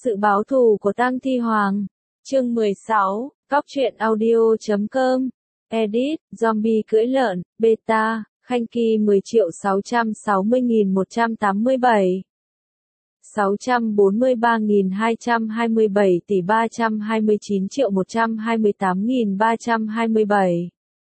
Sự báo thù của Tang Thi Hoàng. Chương 16, Cóc truyện audio.com. Edit, zombie cưỡi lợn, beta, Khanh Kỳ 10.660.187. 643.227 tỷ 329.128.327.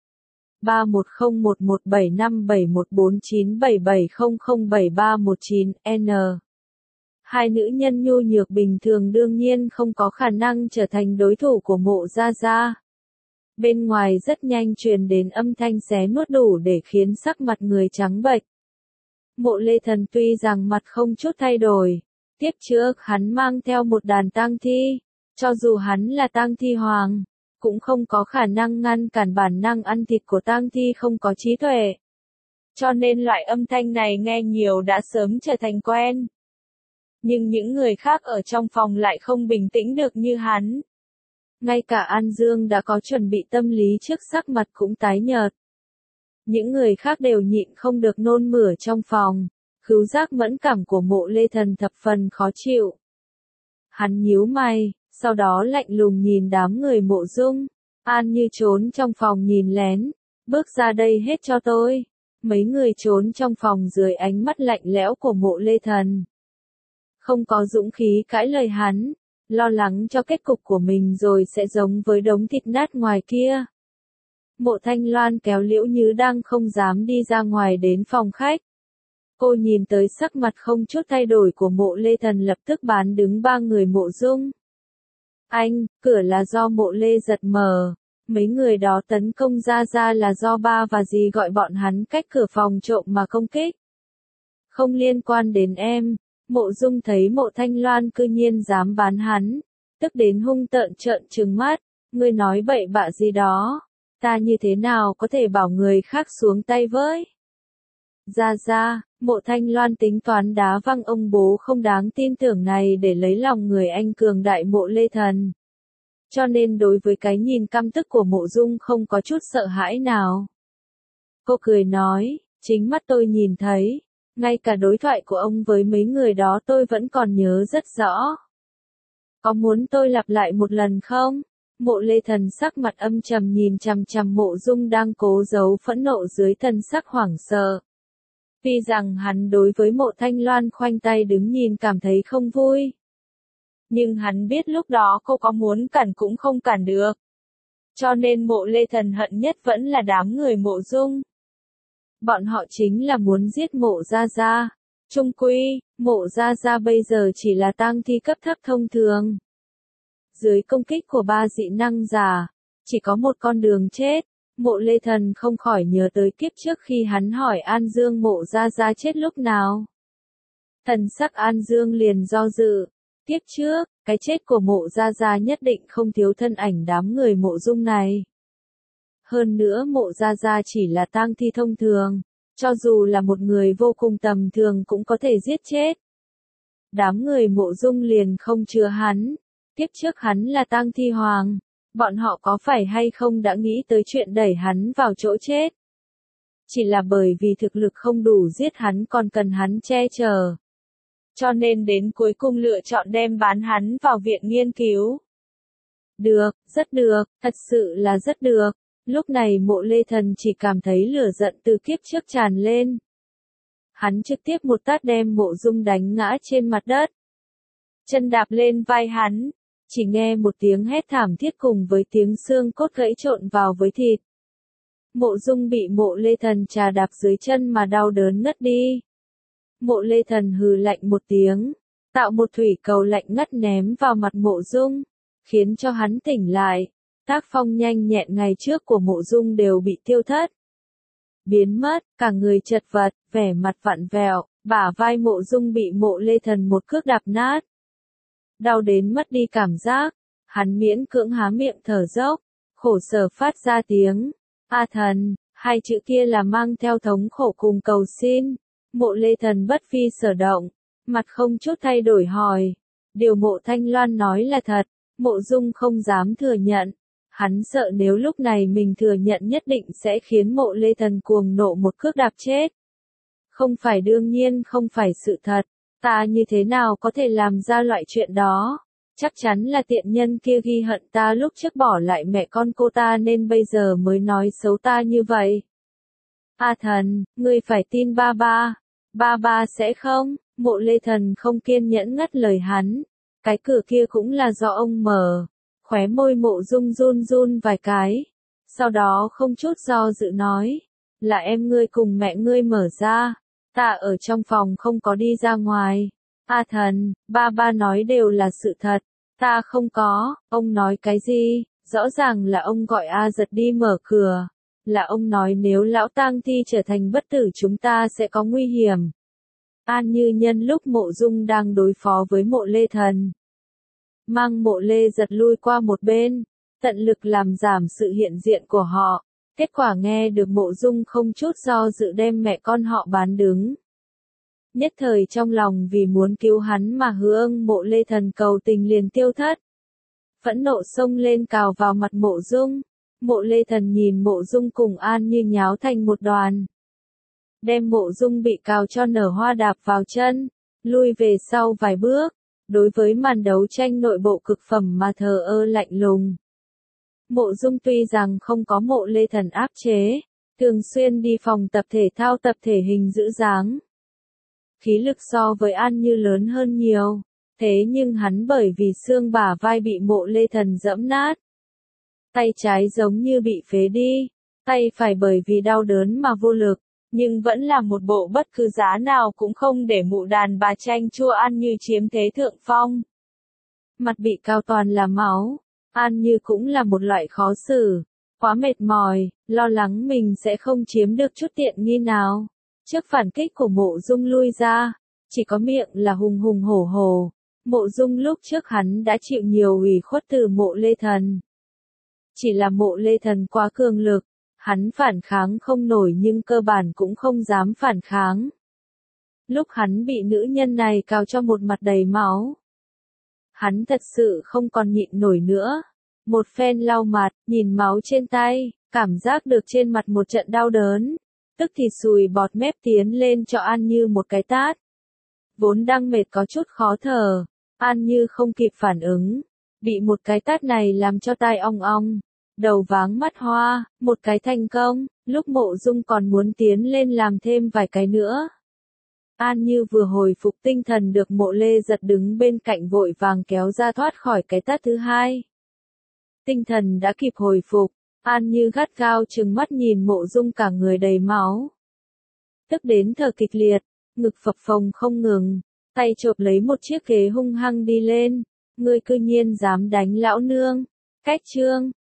31011757149770073119. Hai nữ nhân nhu nhược bình thường đương nhiên không có khả năng trở thành đối thủ của Mộ Gia Gia. Bên ngoài rất nhanh truyền đến âm thanh xé nuốt đủ để khiến sắc mặt người trắng bệch. Mộ Lê Thần tuy rằng mặt không chút thay đổi, tiếp trước hắn mang theo một đàn tang thi, cho dù hắn là tang thi hoàng, cũng không có khả năng ngăn cản bản năng ăn thịt của tang thi không có trí tuệ. Cho nên loại âm thanh này nghe nhiều đã sớm trở thành quen. Nhưng những người khác ở trong phòng lại không bình tĩnh được như hắn. Ngay cả An Dương đã có chuẩn bị tâm lý trước sắc mặt cũng tái nhợt. Những người khác đều nhịn không được nôn mửa trong phòng, khứu giác mẫn cảm của Mộ Lê Thần thập phần khó chịu. Hắn nhíu mày, sau đó lạnh lùng nhìn đám người Mộ Dung. An Như trốn trong phòng nhìn lén, bước ra đây hết cho tôi. Mấy người trốn trong phòng dưới ánh mắt lạnh lẽo của Mộ Lê Thần. Không có dũng khí cãi lời hắn, lo lắng cho kết cục của mình rồi sẽ giống với đống thịt nát ngoài kia. Mộ Thanh Loan kéo Liễu Như đang không dám đi ra ngoài đến phòng khách. Cô nhìn tới sắc mặt không chút thay đổi của Mộ Lê Thần lập tức bán đứng ba người Mộ Dung. Anh, cửa là do Mộ Lê giật mở, mấy người đó tấn công ra là do ba và dì gọi bọn hắn cách cửa phòng trộm mà công kích. Không liên quan đến em. Mộ Dung thấy Mộ Thanh Loan cư nhiên dám bán hắn, tức đến hung tợn trợn trừng mắt, ngươi nói bậy bạ gì đó, ta như thế nào có thể bảo người khác xuống tay với. Ra, Mộ Thanh Loan tính toán đá văng ông bố không đáng tin tưởng này để lấy lòng người anh cường đại Mộ Lê Thần. Cho nên đối với cái nhìn căm tức của Mộ Dung không có chút sợ hãi nào. Cô cười nói, chính mắt tôi nhìn thấy. Ngay cả đối thoại của ông với mấy người đó tôi vẫn còn nhớ rất rõ. Có muốn tôi lặp lại một lần không? Mộ Lê Thần sắc mặt âm trầm nhìn chằm chằm Mộ Dung đang cố giấu phẫn nộ dưới thân sắc hoảng sợ. Tuy rằng hắn đối với Mộ Thanh Loan khoanh tay đứng nhìn cảm thấy không vui. Nhưng hắn biết lúc đó cô có muốn cản cũng không cản được. Cho nên Mộ Lê Thần hận nhất vẫn là đám người Mộ Dung. Bọn họ chính là muốn giết Mộ Gia Gia. Chung quy, Mộ Gia Gia bây giờ chỉ là tang thi cấp thấp thông thường. Dưới công kích của ba dị năng giả, chỉ có một con đường chết. Mộ Lê Thần không khỏi nhớ tới kiếp trước khi hắn hỏi An Dương Mộ Gia Gia chết lúc nào. Thần sắc An Dương liền do dự. Kiếp trước, cái chết của Mộ Gia Gia nhất định không thiếu thân ảnh đám người Mộ Dung này. Hơn nữa Mộ Gia Gia chỉ là tang thi thông thường, cho dù là một người vô cùng tầm thường cũng có thể giết chết. Đám người Mộ Dung liền không chứa hắn, tiếp trước hắn là tang thi hoàng, bọn họ có phải hay không đã nghĩ tới chuyện đẩy hắn vào chỗ chết. Chỉ là bởi vì thực lực không đủ giết hắn còn cần hắn che chở. Cho nên đến cuối cùng lựa chọn đem bán hắn vào viện nghiên cứu. Được, rất được, thật sự là rất được. Lúc này Mộ Lê Thần chỉ cảm thấy lửa giận từ kiếp trước tràn lên. Hắn trực tiếp một tát đem Mộ Dung đánh ngã trên mặt đất. Chân đạp lên vai hắn, chỉ nghe một tiếng hét thảm thiết cùng với tiếng xương cốt gãy trộn vào với thịt. Mộ Dung bị Mộ Lê Thần trà đạp dưới chân mà đau đớn ngất đi. Mộ Lê Thần hừ lạnh một tiếng, tạo một thủy cầu lạnh ngắt ném vào mặt Mộ Dung, khiến cho hắn tỉnh lại. Tác phong nhanh nhẹn ngày trước của Mộ Dung đều bị tiêu thất. Biến mất, cả người chật vật, vẻ mặt vặn vẹo, bả vai Mộ Dung bị Mộ Lê Thần một cước đạp nát. Đau đến mất đi cảm giác, hắn miễn cưỡng há miệng thở dốc, khổ sở phát ra tiếng. A Thần, hai chữ kia là mang theo thống khổ cùng cầu xin. Mộ Lê Thần bất phi sở động, mặt không chút thay đổi hỏi. Điều Mộ Thanh Loan nói là thật, Mộ Dung không dám thừa nhận. Hắn sợ nếu lúc này mình thừa nhận nhất định sẽ khiến Mộ Lê Thần cuồng nộ một cước đạp chết. Không phải đương nhiên không phải sự thật, ta như thế nào có thể làm ra loại chuyện đó. Chắc chắn là tiện nhân kia ghi hận ta lúc trước bỏ lại mẹ con cô ta nên bây giờ mới nói xấu ta như vậy. A Thần, ngươi phải tin ba ba. Ba ba sẽ không, Mộ Lê Thần không kiên nhẫn ngắt lời hắn. Cái cửa kia cũng là do ông mở. Khóe môi Mộ Dung run run vài cái. Sau đó không chút do dự nói. Là em ngươi cùng mẹ ngươi mở ra. Ta ở trong phòng không có đi ra ngoài. A Thần, ba ba nói đều là sự thật. Ta không có, ông nói cái gì? Rõ ràng là ông gọi A Giật đi mở cửa. Là ông nói nếu lão tang thi trở thành bất tử chúng ta sẽ có nguy hiểm. An Như nhân lúc Mộ Dung đang đối phó với Mộ Lê Thần. Mang Mộ Lê Giật lui qua một bên, tận lực làm giảm sự hiện diện của họ. Kết quả nghe được Mộ Dung không chút do dự đem mẹ con họ bán đứng. Nhất thời trong lòng vì muốn cứu hắn mà hướng Mộ Lê Thần cầu tình liền tiêu thất. Phẫn nộ xông lên cào vào mặt Mộ Dung. Mộ Lê Thần nhìn Mộ Dung cùng An Như nháo thành một đoàn. Đem Mộ Dung bị cào cho nở hoa đạp vào chân, lui về sau vài bước. Đối với màn đấu tranh nội bộ cực phẩm mà thờ ơ lạnh lùng. Mộ Dung tuy rằng không có Mộ Lê Thần áp chế, thường xuyên đi phòng tập thể thao tập thể hình giữ dáng. Khí lực so với An Như lớn hơn nhiều, thế nhưng hắn bởi vì xương bả vai bị Mộ Lê Thần giẫm nát. Tay trái giống như bị phế đi, tay phải bởi vì đau đớn mà vô lực, nhưng vẫn là một bộ bất cứ giá nào cũng không để mụ đàn bà chanh chua An Như chiếm thế thượng phong. Mặt bị cào toàn là máu, An Như cũng là một loại khó xử, quá mệt mỏi, lo lắng mình sẽ không chiếm được chút tiện nghi nào. Trước phản kích của Mộ Dung lui ra, chỉ có miệng là hùng hùng hổ hổ. Mộ Dung lúc trước hắn đã chịu nhiều ủy khuất từ Mộ Lê Thần. Chỉ là Mộ Lê Thần quá cường lực, hắn phản kháng không nổi nhưng cơ bản cũng không dám phản kháng. Lúc hắn bị nữ nhân này cào cho một mặt đầy máu. Hắn thật sự không còn nhịn nổi nữa. Một phen lau mặt, nhìn máu trên tay, cảm giác được trên mặt một trận đau đớn. Tức thì sùi bọt mép tiến lên cho An Như một cái tát. Vốn đang mệt có chút khó thở, An Như không kịp phản ứng. Bị một cái tát này làm cho tai ong ong, đầu váng mắt hoa, một cái thành công, lúc Mộ Dung còn muốn tiến lên làm thêm vài cái nữa. An Như vừa hồi phục tinh thần được Mộ Lê Giật đứng bên cạnh vội vàng kéo ra thoát khỏi cái tát thứ hai. Tinh thần đã kịp hồi phục, An Như gắt gao trừng mắt nhìn Mộ Dung cả người đầy máu. Tức đến thở kịch liệt, ngực phập phồng không ngừng, tay chộp lấy một chiếc ghế hung hăng đi lên. Ngươi cư nhiên dám đánh lão nương. Cách chương